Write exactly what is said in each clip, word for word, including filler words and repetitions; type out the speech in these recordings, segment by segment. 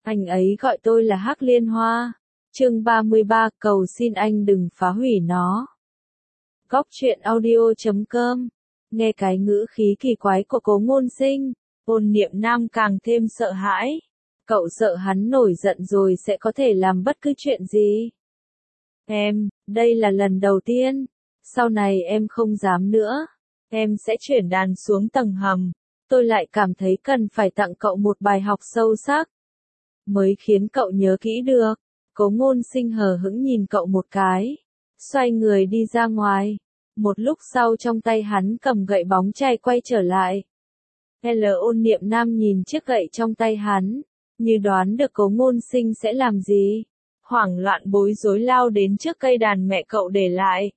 Anh ấy gọi tôi là Hắc Liên Hoa. Chương ba mươi ba, cầu xin anh đừng phá hủy nó. Góc truyện audio chấm com. Nghe cái ngữ khí kỳ quái của Cố Ngôn Sinh, Ôn Niệm Nam càng thêm sợ hãi. Cậu sợ hắn nổi giận rồi sẽ có thể làm bất cứ chuyện gì. Em, đây là lần đầu tiên. Sau này em không dám nữa. Em sẽ chuyển đàn xuống tầng hầm. Tôi lại cảm thấy cần phải tặng cậu một bài học sâu sắc. Mới khiến cậu nhớ kỹ được. Cố Ngôn Sinh hờ hững nhìn cậu một cái. Xoay người đi ra ngoài. Một lúc sau trong tay hắn cầm gậy bóng chày quay trở lại. L Ôn Niệm Nam nhìn chiếc gậy trong tay hắn. Như đoán được Cố Ngôn Sinh sẽ làm gì. Hoảng loạn bối rối lao đến trước cây đàn mẹ cậu để lại.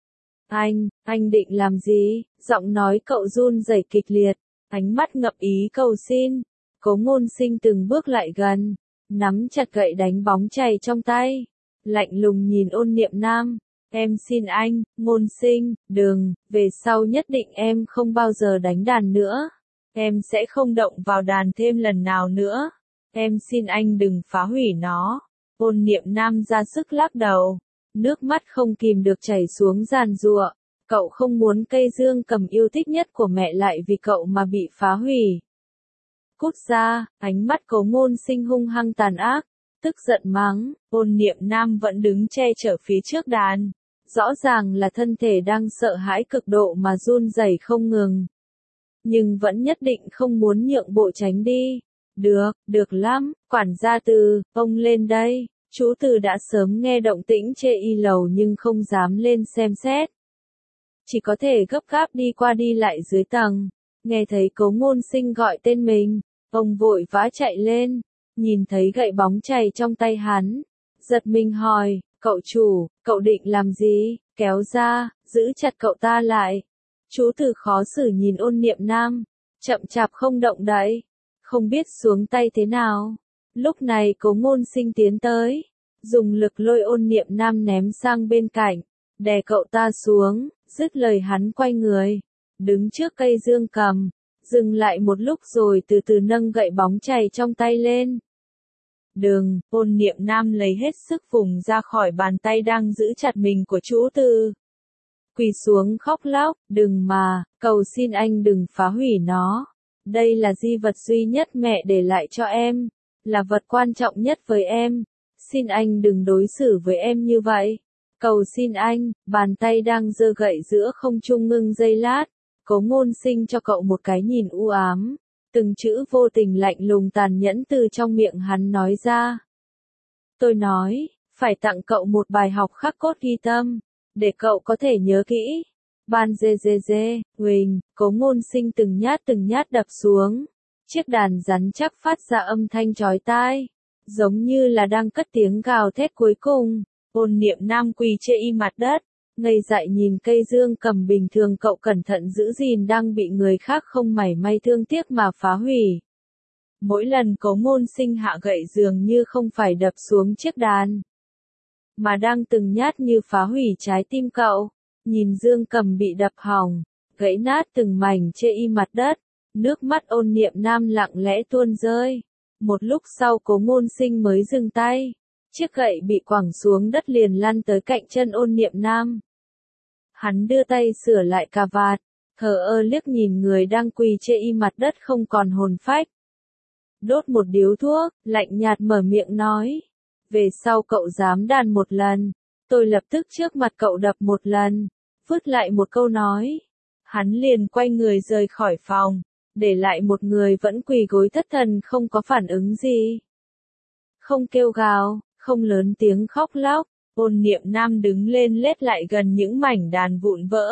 Anh, anh định làm gì? Giọng nói cậu run rẩy kịch liệt. Ánh mắt ngập ý cầu xin. Cố Ngôn Sinh từng bước lại gần. Nắm chặt gậy đánh bóng chày trong tay. Lạnh lùng nhìn Ôn Niệm Nam. Em xin anh, Ngôn Sinh, đừng, về sau nhất định em không bao giờ đánh đàn nữa. Em sẽ không động vào đàn thêm lần nào nữa. Em xin anh đừng phá hủy nó. Ôn Niệm Nam ra sức lắc đầu. Nước mắt không kìm được chảy xuống giàn giụa. Cậu không muốn cây dương cầm yêu thích nhất của mẹ lại vì cậu mà bị phá hủy. Cút ra, ánh mắt Cố Ngôn Sinh hung hăng tàn ác. Tức giận mắng, Ôn Niệm Nam vẫn đứng che chở phía trước đàn. Rõ ràng là thân thể đang sợ hãi cực độ mà run rẩy không ngừng. Nhưng vẫn nhất định không muốn nhượng bộ tránh đi. Được, được lắm, quản gia Từ, ông lên đây. Chú Từ đã sớm nghe động tĩnh chê y lầu nhưng không dám lên xem xét. Chỉ có thể gấp gáp đi qua đi lại dưới tầng. Nghe thấy Cố Ngôn Sinh gọi tên mình, ông vội vã chạy lên. Nhìn thấy gậy bóng chày trong tay hắn. Giật mình hỏi, cậu chủ, cậu định làm gì? Kéo ra, giữ chặt cậu ta lại. Chú Từ khó xử nhìn Ôn Niệm Nam. Chậm chạp không động đậy. Không biết xuống tay thế nào. Lúc này Cố Ngôn Sinh tiến tới. Dùng lực lôi Ôn Niệm Nam ném sang bên cạnh. Đè cậu ta xuống. Dứt lời hắn quay người. Đứng trước cây dương cầm. Dừng lại một lúc rồi từ từ nâng gậy bóng chày trong tay lên. Đừng, Ôn Niệm Nam lấy hết sức vùng ra khỏi bàn tay đang giữ chặt mình của chú Từ. Quỳ xuống khóc lóc, đừng mà, cầu xin anh đừng phá hủy nó. Đây là di vật duy nhất mẹ để lại cho em. Là vật quan trọng nhất với em. Xin anh đừng đối xử với em như vậy. Cầu xin anh, bàn tay đang giơ gậy giữa không trung ngưng giây lát. Cố Ngôn Sinh cho cậu một cái nhìn u ám. Từng chữ vô tình lạnh lùng tàn nhẫn từ trong miệng hắn nói ra. Tôi nói, phải tặng cậu một bài học khắc cốt ghi tâm. Để cậu có thể nhớ kỹ. Ban dê dê dê, huỳnh, Cố Ngôn Sinh từng nhát từng nhát đập xuống. Chiếc đàn rắn chắc phát ra âm thanh chói tai. Giống như là đang cất tiếng gào thét cuối cùng. Ôn Niệm Nam quỳ chê y mặt đất. Ngây dại nhìn cây dương cầm bình thường cậu cẩn thận giữ gìn đang bị người khác không mảy may thương tiếc mà phá hủy. Mỗi lần Cố Ngôn Sinh hạ gậy dường như không phải đập xuống chiếc đàn. Mà đang từng nhát như phá hủy trái tim cậu. Nhìn dương cầm bị đập hỏng. Gãy nát từng mảnh chê y mặt đất. Nước mắt Ôn Niệm Nam lặng lẽ tuôn rơi. Một lúc sau Cố Ngôn Sinh mới dừng tay. Chiếc gậy bị quẳng xuống đất liền lăn tới cạnh chân Ôn Niệm Nam. Hắn đưa tay sửa lại cà vạt, thờ ơ liếc nhìn người đang quỳ chê y mặt đất không còn hồn phách. Đốt một điếu thuốc, lạnh nhạt mở miệng nói. Về sau cậu dám đàn một lần, tôi lập tức trước mặt cậu đập một lần, vứt lại một câu nói. Hắn liền quay người rời khỏi phòng, để lại một người vẫn quỳ gối thất thần không có phản ứng gì. Không kêu gào, không lớn tiếng khóc lóc. Ôn Niệm Nam đứng lên lết lại gần những mảnh đàn vụn vỡ.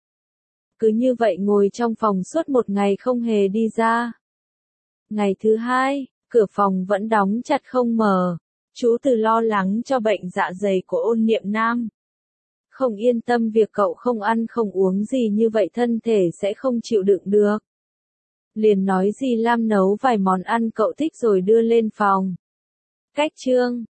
Cứ như vậy ngồi trong phòng suốt một ngày không hề đi ra. Ngày thứ hai, cửa phòng vẫn đóng chặt không mở. Chú Từ lo lắng cho bệnh dạ dày của Ôn Niệm Nam. Không yên tâm việc cậu không ăn không uống gì như vậy thân thể sẽ không chịu đựng được. Liền nói dì Lam nấu vài món ăn cậu thích rồi đưa lên phòng. Cách chương